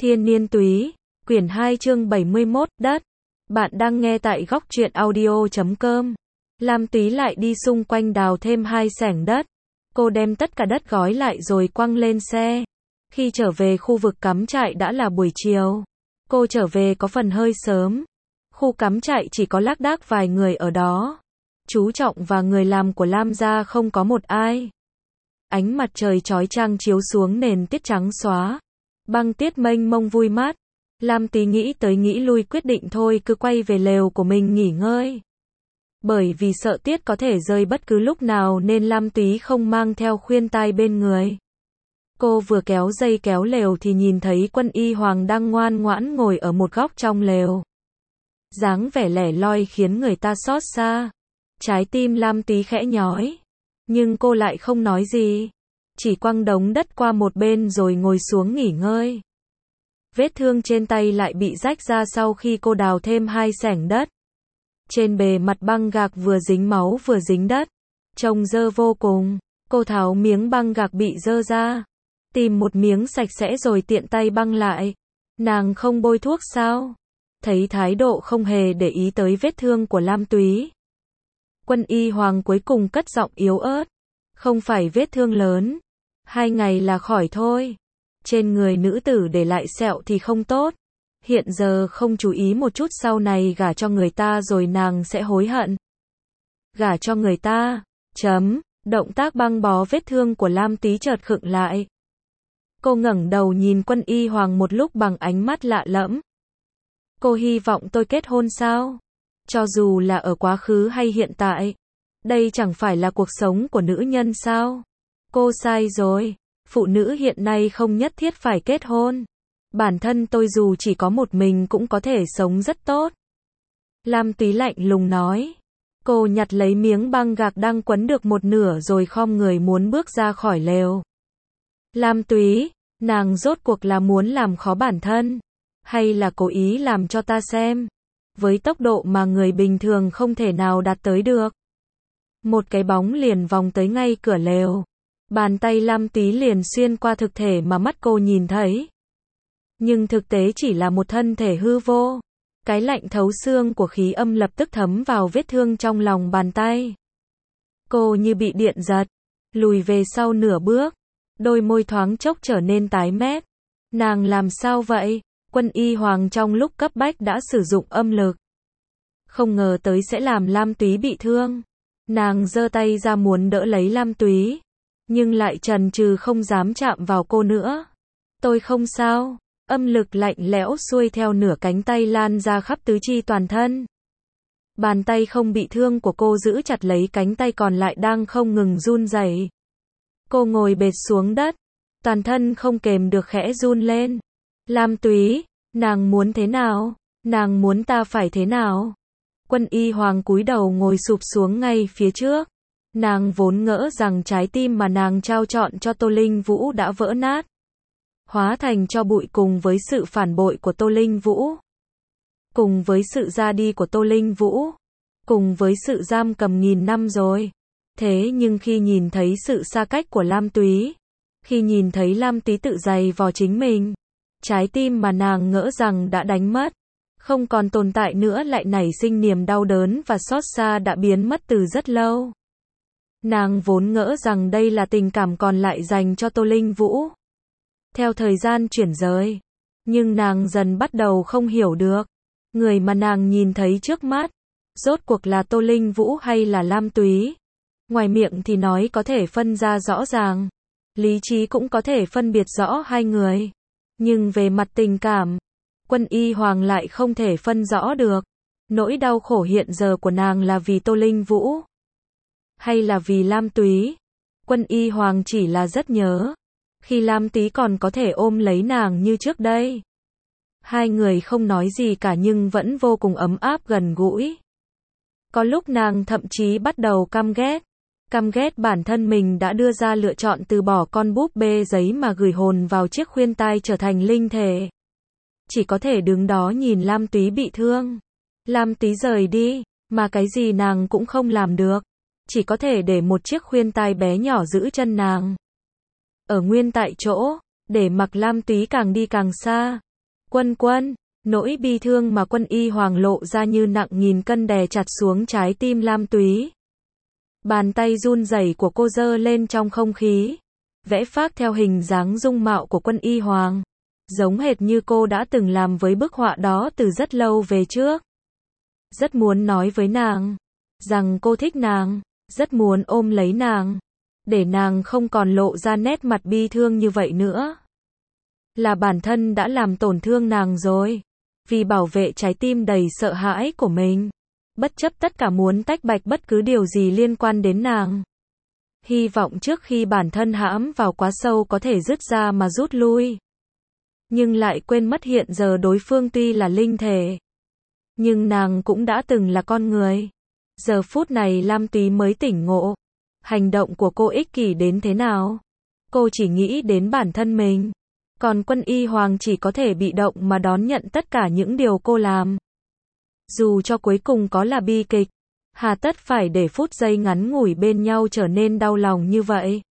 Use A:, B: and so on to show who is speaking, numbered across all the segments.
A: Thiên Niên Túy, quyển 2 chương 71, đất. Bạn đang nghe tại góc truyện audio.com. Lam Túy lại đi xung quanh đào thêm 2 xẻng đất. Cô đem tất cả đất gói lại rồi quăng lên xe. Khi trở về khu vực cắm trại đã là buổi chiều. Cô trở về có phần hơi sớm. Khu cắm trại chỉ có lác đác vài người ở đó. Chú Trọng và người làm của Lam gia không có một ai. Ánh mặt trời chói chang chiếu xuống nền tuyết trắng xóa. Băng tuyết mênh mông vui mát. Lam Túy nghĩ tới nghĩ lui quyết định thôi cứ quay về lều của mình nghỉ ngơi. Bởi vì sợ tuyết có thể rơi bất cứ lúc nào nên Lam Túy không mang theo khuyên tai bên người. Cô vừa kéo dây kéo lều thì nhìn thấy Quân Y Hoàng đang ngoan ngoãn ngồi ở một góc trong lều. Dáng vẻ lẻ loi khiến người ta xót xa. Trái tim Lam Túy khẽ nhói. Nhưng cô lại không nói gì. Chỉ quăng đống đất qua một bên rồi ngồi xuống nghỉ ngơi. Vết thương trên tay lại bị rách ra sau khi cô đào thêm 2 xẻng đất. Trên bề mặt băng gạc vừa dính máu vừa dính đất. Trông dơ vô cùng. Cô tháo miếng băng gạc bị dơ ra. Tìm một miếng sạch sẽ rồi tiện tay băng lại. Nàng không bôi thuốc sao? Thấy thái độ không hề để ý tới vết thương của Lam Túy. Quân Y Hoàng cuối cùng cất giọng yếu ớt. Không phải vết thương lớn. 2 ngày là khỏi thôi. Trên người nữ tử để lại sẹo thì không tốt. Hiện giờ không chú ý một chút sau này gả cho người ta rồi nàng sẽ hối hận. Gả cho người ta. Động tác băng bó vết thương của Lam Túy chợt khựng lại. Cô ngẩng đầu nhìn Quân Y Hoàng một lúc bằng ánh mắt lạ lẫm. Cô hy vọng tôi kết hôn sao? Cho dù là ở quá khứ hay hiện tại. Đây chẳng phải là cuộc sống của nữ nhân sao? Cô sai rồi. Phụ nữ hiện nay không nhất thiết phải kết hôn. Bản thân tôi dù chỉ có một mình cũng có thể sống rất tốt. Lam Túy lạnh lùng nói. Cô nhặt lấy miếng băng gạc đang quấn được một nửa rồi khom người muốn bước ra khỏi lều. Lam Túy, nàng rốt cuộc là muốn làm khó bản thân, hay là cố ý làm cho ta xem, với tốc độ mà người bình thường không thể nào đạt tới được. Một cái bóng liền vòng tới ngay cửa lều. Bàn tay Lam Túy liền xuyên qua thực thể mà mắt cô nhìn thấy. Nhưng thực tế chỉ là một thân thể hư vô. Cái lạnh thấu xương của khí âm lập tức thấm vào vết thương trong lòng bàn tay. Cô như bị điện giật, lùi về sau nửa bước. Đôi môi thoáng chốc trở nên tái mét. Nàng làm sao vậy? Quân Y Hoàng trong lúc cấp bách đã sử dụng âm lực. Không ngờ tới sẽ làm Lam Túy bị thương. Nàng giơ tay ra muốn đỡ lấy Lam Túy. Nhưng lại chần chừ không dám chạm vào cô nữa. Tôi không sao. Âm lực lạnh lẽo xuôi theo nửa cánh tay lan ra khắp tứ chi toàn thân. Bàn tay không bị thương của cô giữ chặt lấy cánh tay còn lại đang không ngừng run rẩy. Cô ngồi bệt xuống đất. Toàn thân không kềm được khẽ run lên. Lam Túy, nàng muốn thế nào? Nàng muốn ta phải thế nào? Quân Y Hoàng cúi đầu ngồi sụp xuống ngay phía trước. Nàng vốn ngỡ rằng trái tim mà nàng trao trọn cho Tô Linh Vũ đã vỡ nát. Hóa thành tro bụi cùng với sự phản bội của Tô Linh Vũ. Cùng với sự ra đi của Tô Linh Vũ. Cùng với sự giam cầm nghìn năm rồi. Thế nhưng khi nhìn thấy sự xa cách của Lam Túy. Khi nhìn thấy Lam Túy tự giày vò chính mình. Trái tim mà nàng ngỡ rằng đã đánh mất. Không còn tồn tại nữa lại nảy sinh niềm đau đớn và xót xa đã biến mất từ rất lâu. Nàng vốn ngỡ rằng đây là tình cảm còn lại dành cho Tô Linh Vũ. Theo thời gian chuyển rời. Nhưng nàng dần bắt đầu không hiểu được. Người mà nàng nhìn thấy trước mắt. Rốt cuộc là Tô Linh Vũ hay là Lam Túy. Ngoài miệng thì nói có thể phân ra rõ ràng. Lý trí cũng có thể phân biệt rõ hai người. Nhưng về mặt tình cảm. Quân Y Hoàng lại không thể phân rõ được. Nỗi đau khổ hiện giờ của nàng là vì Tô Linh Vũ. Hay là vì Lam Túy. Quân Y Hoàng chỉ là rất nhớ. Khi Lam Túy còn có thể ôm lấy nàng như trước đây. Hai người không nói gì cả nhưng vẫn vô cùng ấm áp gần gũi. Có lúc nàng thậm chí bắt đầu căm ghét. Căm ghét bản thân mình đã đưa ra lựa chọn từ bỏ con búp bê giấy mà gửi hồn vào chiếc khuyên tai trở thành linh thể. Chỉ có thể đứng đó nhìn Lam Túy bị thương. Lam Túy rời đi, mà cái gì nàng cũng không làm được. Chỉ có thể để một chiếc khuyên tai bé nhỏ giữ chân nàng. Ở nguyên tại chỗ, để mặc Lam Túy càng đi càng xa. Quân Quân, nỗi bi thương mà Quân Y Hoàng lộ ra như nặng nghìn cân đè chặt xuống trái tim Lam Túy. Bàn tay run rẩy của cô giơ lên trong không khí, vẽ phác theo hình dáng dung mạo của Quân Y Hoàng, giống hệt như cô đã từng làm với bức họa đó từ rất lâu về trước. Rất muốn nói với nàng rằng cô thích nàng, rất muốn ôm lấy nàng, để nàng không còn lộ ra nét mặt bi thương như vậy nữa. Là bản thân đã làm tổn thương nàng rồi, vì bảo vệ trái tim đầy sợ hãi của mình, bất chấp tất cả muốn tách bạch bất cứ điều gì liên quan đến nàng. Hy vọng trước khi bản thân hãm vào quá sâu có thể dứt ra mà rút lui. Nhưng lại quên mất hiện giờ đối phương tuy là linh thể, nhưng nàng cũng đã từng là con người. Giờ phút này Lam Túy mới tỉnh ngộ, hành động của cô ích kỷ đến thế nào. Cô chỉ nghĩ đến bản thân mình, còn Quân Y Hoàng chỉ có thể bị động mà đón nhận tất cả những điều cô làm. Dù cho cuối cùng có là bi kịch, hà tất phải để phút giây ngắn ngủi bên nhau trở nên đau lòng như vậy.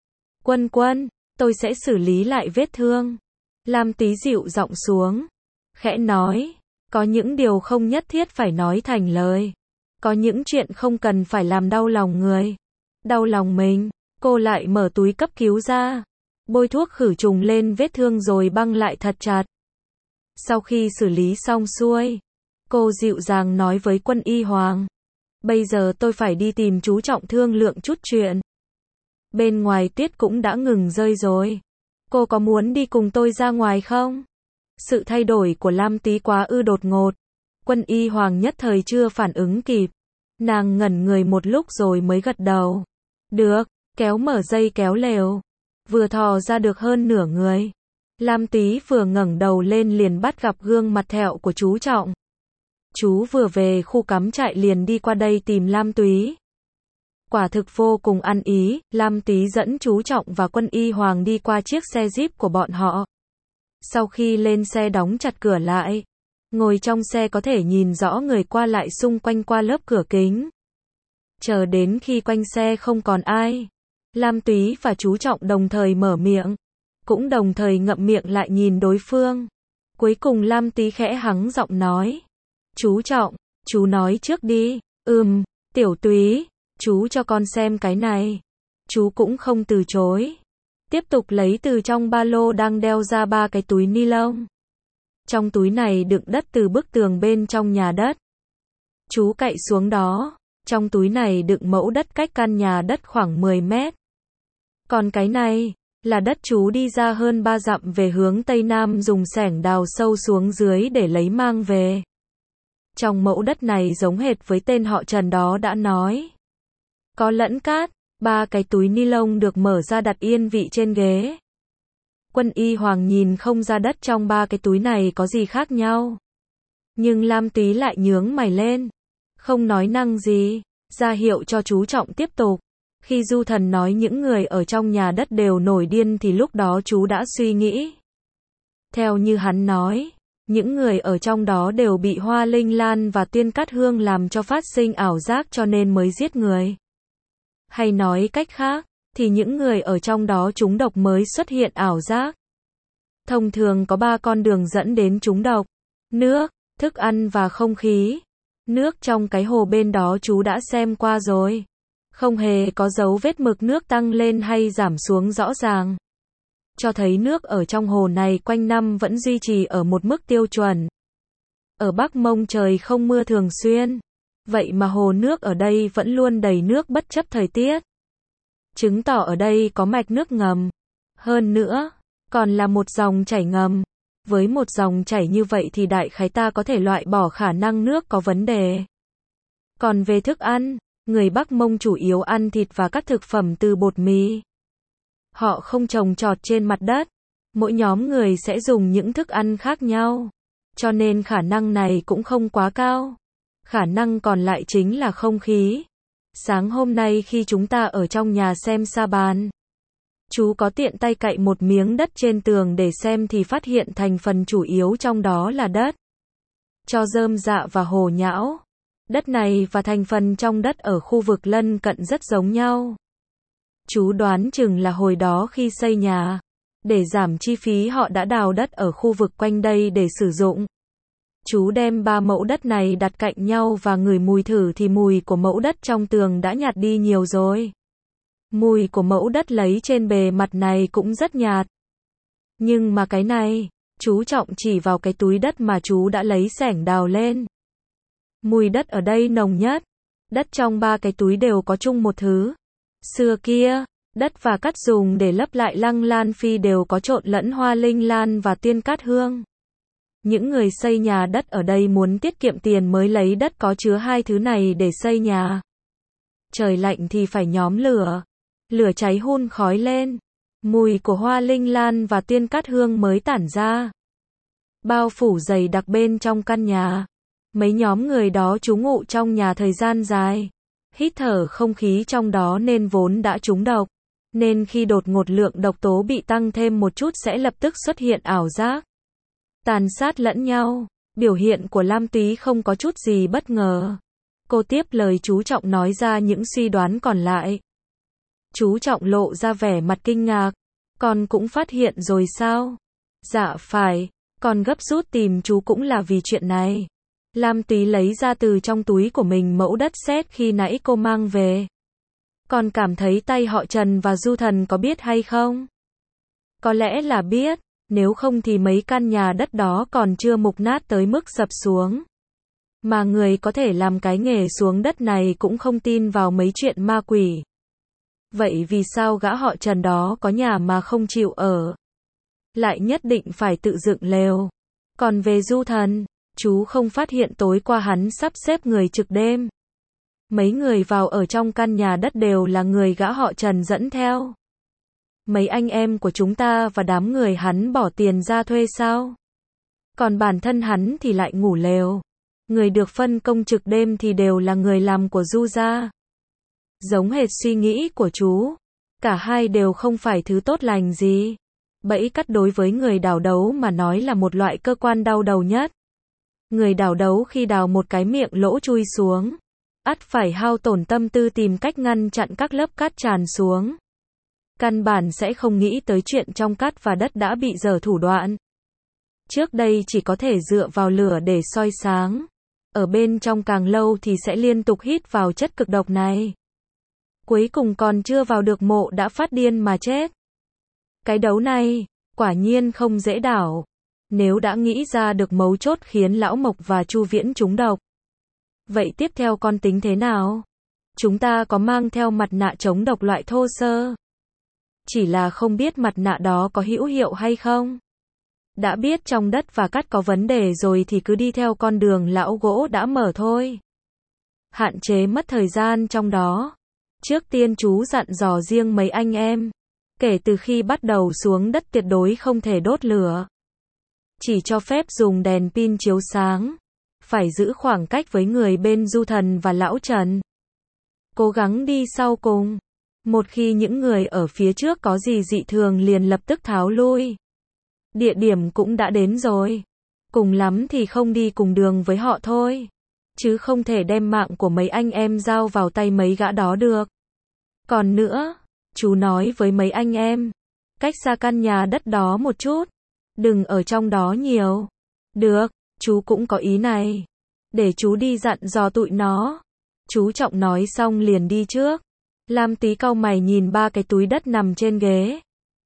A: Quân Quân, tôi sẽ xử lý lại vết thương. Lam Túy dịu giọng xuống, khẽ nói, có những điều không nhất thiết phải nói thành lời. Có những chuyện không cần phải làm đau lòng người. Đau lòng mình. Cô lại mở túi cấp cứu ra, bôi thuốc khử trùng lên vết thương rồi băng lại thật chặt. Sau khi xử lý xong xuôi, cô dịu dàng nói với Quân Y Hoàng, bây giờ tôi phải đi tìm chú Trọng thương lượng chút chuyện. Bên ngoài tuyết cũng đã ngừng rơi rồi. Cô có muốn đi cùng tôi ra ngoài không? Sự thay đổi của Lam Túy quá đột ngột. Quân Y Hoàng nhất thời chưa phản ứng kịp. Nàng ngẩn người một lúc rồi mới gật đầu. Được, kéo mở dây kéo lều. Vừa thò ra được hơn nửa người, Lam Túy vừa ngẩng đầu lên liền bắt gặp gương mặt thẹo của chú Trọng. Chú vừa về khu cắm trại liền đi qua đây tìm Lam Túy. Quả thực vô cùng ăn ý, Lam Túy dẫn chú Trọng và Quân Y Hoàng đi qua chiếc xe Jeep của bọn họ. Sau khi lên xe đóng chặt cửa lại, ngồi trong xe có thể nhìn rõ người qua lại xung quanh qua lớp cửa kính. Chờ đến khi quanh xe không còn ai, Lam Túy và chú Trọng đồng thời mở miệng, cũng đồng thời ngậm miệng lại nhìn đối phương. Cuối cùng Lam Túy khẽ hắng giọng nói, chú Trọng, chú nói trước đi. Tiểu Túy, chú cho con xem cái này. Chú cũng không từ chối. Tiếp tục lấy từ trong ba lô đang đeo ra 3 cái túi ni lông. Trong túi này đựng đất từ bức tường bên trong nhà đất. Chú cậy xuống đó. Trong túi này đựng mẫu đất cách căn nhà đất khoảng 10 mét. Còn cái này là đất chú đi ra hơn 3 dặm về hướng Tây Nam dùng xẻng đào sâu xuống dưới để lấy mang về. Trong mẫu đất này giống hệt với tên họ Trần đó đã nói. Có lẫn cát. 3 cái túi ni lông được mở ra đặt yên vị trên ghế. Quân Y Hoàng nhìn không ra đất trong 3 cái túi này có gì khác nhau. Nhưng Lam Túy lại nhướng mày lên, không nói năng gì, ra hiệu cho chú Trọng tiếp tục. Khi Du Thần nói những người ở trong nhà đất đều nổi điên thì lúc đó chú đã suy nghĩ. Theo như hắn nói, những người ở trong đó đều bị Hoa Linh Lan và Tuyên Cát Hương làm cho phát sinh ảo giác cho nên mới giết người. Hay nói cách khác, thì những người ở trong đó trúng độc mới xuất hiện ảo giác. Thông thường có 3 con đường dẫn đến trúng độc: nước, thức ăn và không khí. Nước trong cái hồ bên đó chú đã xem qua rồi. Không hề có dấu vết mực nước tăng lên hay giảm xuống rõ ràng. Cho thấy nước ở trong hồ này quanh năm vẫn duy trì ở một mức tiêu chuẩn. Ở Bắc Mông trời không mưa thường xuyên. Vậy mà hồ nước ở đây vẫn luôn đầy nước bất chấp thời tiết. Chứng tỏ ở đây có mạch nước ngầm. Hơn nữa, còn là một dòng chảy ngầm. Với một dòng chảy như vậy thì đại khái ta có thể loại bỏ khả năng nước có vấn đề. Còn về thức ăn, người Bắc Mông chủ yếu ăn thịt và các thực phẩm từ bột mì. Họ không trồng trọt trên mặt đất. Mỗi nhóm người sẽ dùng những thức ăn khác nhau. Cho nên khả năng này cũng không quá cao. Khả năng còn lại chính là không khí. Sáng hôm nay khi chúng ta ở trong nhà xem sa bàn, chú có tiện tay cậy một miếng đất trên tường để xem thì phát hiện thành phần chủ yếu trong đó là đất cho rơm rạ và hồ nhão. Đất này và thành phần trong đất ở khu vực lân cận rất giống nhau. Chú đoán chừng là hồi đó khi xây nhà, Để giảm chi phí họ đã đào đất ở khu vực quanh đây để sử dụng. Chú đem 3 mẫu đất này đặt cạnh nhau và ngửi mùi thử thì mùi của mẫu đất trong tường đã nhạt đi nhiều rồi. Mùi của mẫu đất lấy trên bề mặt này cũng rất nhạt. Nhưng mà cái này, chú trọng chỉ vào cái túi đất mà chú đã lấy xẻng đào lên. Mùi đất ở đây nồng nhất. Đất trong 3 cái túi đều có chung một thứ. Xưa kia, đất và cát dùng để lấp lại lăng lan phi đều có trộn lẫn hoa linh lan và tiên cát hương. Những người xây nhà đất ở đây muốn tiết kiệm tiền mới lấy đất có chứa 2 thứ này để xây nhà. Trời lạnh thì phải nhóm lửa. Lửa cháy hun khói lên. Mùi của hoa linh lan và tiên cát hương mới tản ra. Bao phủ dày đặc bên trong căn nhà. Mấy nhóm người đó trú ngụ trong nhà thời gian dài. Hít thở không khí trong đó nên vốn đã trúng độc. Nên khi đột ngột lượng độc tố bị tăng thêm một chút sẽ lập tức xuất hiện ảo giác. Tàn sát lẫn nhau. Biểu hiện của Lam Túy không có chút gì bất ngờ. Cô tiếp lời chú Trọng nói ra những suy đoán còn lại. Chú Trọng lộ ra vẻ mặt kinh ngạc. Con cũng phát hiện rồi sao? Dạ phải. Con gấp rút tìm chú cũng là vì chuyện này. Lam Túy lấy ra từ trong túi của mình mẫu đất sét khi nãy cô mang về. Con cảm thấy tay họ Trần và Du Thần có biết hay không? Có lẽ là biết, nếu không thì mấy căn nhà đất đó còn chưa mục nát tới mức sập xuống. Mà người có thể làm cái nghề xuống đất này cũng không tin vào mấy chuyện ma quỷ. Vậy vì sao gã họ Trần đó có nhà mà không chịu ở? Lại nhất định phải tự dựng lều. Còn về Du Thần, chú không phát hiện tối qua hắn sắp xếp người trực đêm. Mấy người vào ở trong căn nhà đất đều là người gã họ Trần dẫn theo. Mấy anh em của chúng ta và đám người hắn bỏ tiền ra thuê sao? Còn bản thân hắn thì lại ngủ lều. Người được phân công trực đêm thì đều là người làm của Du gia. Giống hệt suy nghĩ của chú. Cả hai đều không phải thứ tốt lành gì. Bẫy cắt đối với người đào đấu mà nói là một loại cơ quan đau đầu nhất. Người đào đấu khi đào một cái miệng lỗ chui xuống, ắt phải hao tổn tâm tư tìm cách ngăn chặn các lớp cát tràn xuống. Căn bản sẽ không nghĩ tới chuyện trong cát và đất đã bị dở thủ đoạn. Trước đây chỉ có thể dựa vào lửa để soi sáng. Ở bên trong càng lâu thì sẽ liên tục hít vào chất cực độc này. Cuối cùng còn chưa vào được mộ đã phát điên mà chết. Cái đấu này, quả nhiên không dễ đảo. Nếu đã nghĩ ra được mấu chốt khiến Lão Mộc và Chu Viễn trúng độc. Vậy tiếp theo con tính thế nào? Chúng ta có mang theo mặt nạ chống độc loại thô sơ. Chỉ là không biết mặt nạ đó có hữu hiệu hay không. Đã biết trong đất và cát có vấn đề rồi thì cứ đi theo con đường lão gỗ đã mở thôi. Hạn chế mất thời gian trong đó. Trước tiên chú dặn dò riêng mấy anh em. Kể từ khi bắt đầu xuống đất tuyệt đối không thể đốt lửa. Chỉ cho phép dùng đèn pin chiếu sáng. Phải giữ khoảng cách với người bên Du Thần và Lão Trần. Cố gắng đi sau cùng. Một khi những người ở phía trước có gì dị thường liền lập tức tháo lui. Địa điểm cũng đã đến rồi. Cùng lắm thì không đi cùng đường với họ thôi. Chứ không thể đem mạng của mấy anh em giao vào tay mấy gã đó được. Còn nữa, chú nói với mấy anh em. Cách xa căn nhà đất đó một chút. Đừng ở trong đó nhiều. Được, chú cũng có ý này. Để chú đi dặn dò tụi nó. Chú Trọng nói xong liền đi trước. Lam Tí cau mày nhìn 3 cái túi đất nằm trên ghế.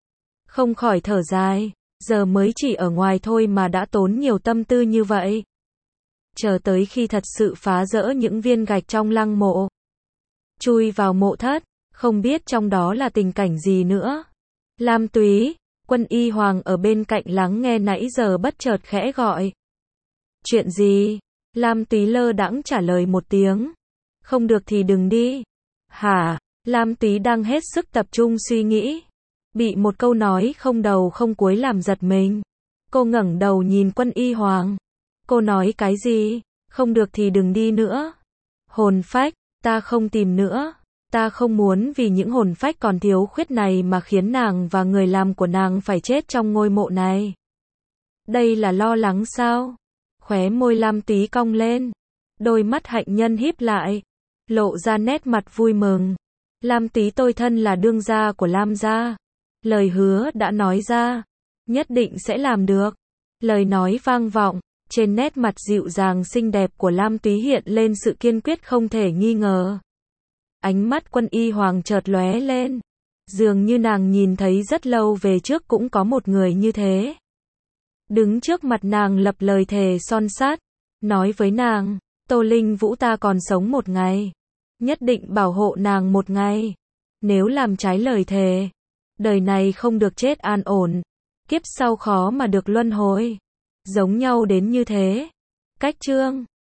A: Không khỏi thở dài. Giờ mới chỉ ở ngoài thôi mà đã tốn nhiều tâm tư như vậy. Chờ tới khi thật sự phá rỡ những viên gạch trong lăng mộ. Chui vào mộ thất. Không biết trong đó là tình cảnh gì nữa. Lam Túy, Quân Y Hoàng ở bên cạnh lắng nghe nãy giờ bất chợt khẽ gọi. Chuyện gì? Lam Túy lơ đãng trả lời một tiếng. Không được thì đừng đi. Hả? Lam Túy đang hết sức tập trung suy nghĩ. Bị một câu nói không đầu không cuối làm giật mình. Cô ngẩng đầu nhìn Quân Y Hoàng. Cô nói cái gì? Không được thì đừng đi nữa. Hồn phách, ta không tìm nữa. Ta không muốn vì những hồn phách còn thiếu khuyết này mà khiến nàng và người làm của nàng phải chết trong ngôi mộ này. Đây là lo lắng sao? Khóe môi Lam Túy cong lên. Đôi mắt hạnh nhân híp lại. Lộ ra nét mặt vui mừng. Lam Túy tôi thân là đương gia của Lam gia. Lời hứa đã nói ra, nhất định sẽ làm được. Lời nói vang vọng, trên nét mặt dịu dàng xinh đẹp của Lam Túy hiện lên sự kiên quyết không thể nghi ngờ. Ánh mắt Quân Y Hoàng chợt lóe lên. Dường như nàng nhìn thấy rất lâu về trước cũng có một người như thế. Đứng trước mặt nàng lập lời thề son sắt, nói với nàng, Tô Linh Vũ ta còn sống một ngày, nhất định bảo hộ nàng một ngày. Nếu làm trái lời thề, đời này không được chết an ổn, kiếp sau khó mà được luân hồi. Giống nhau đến như thế. Cách chương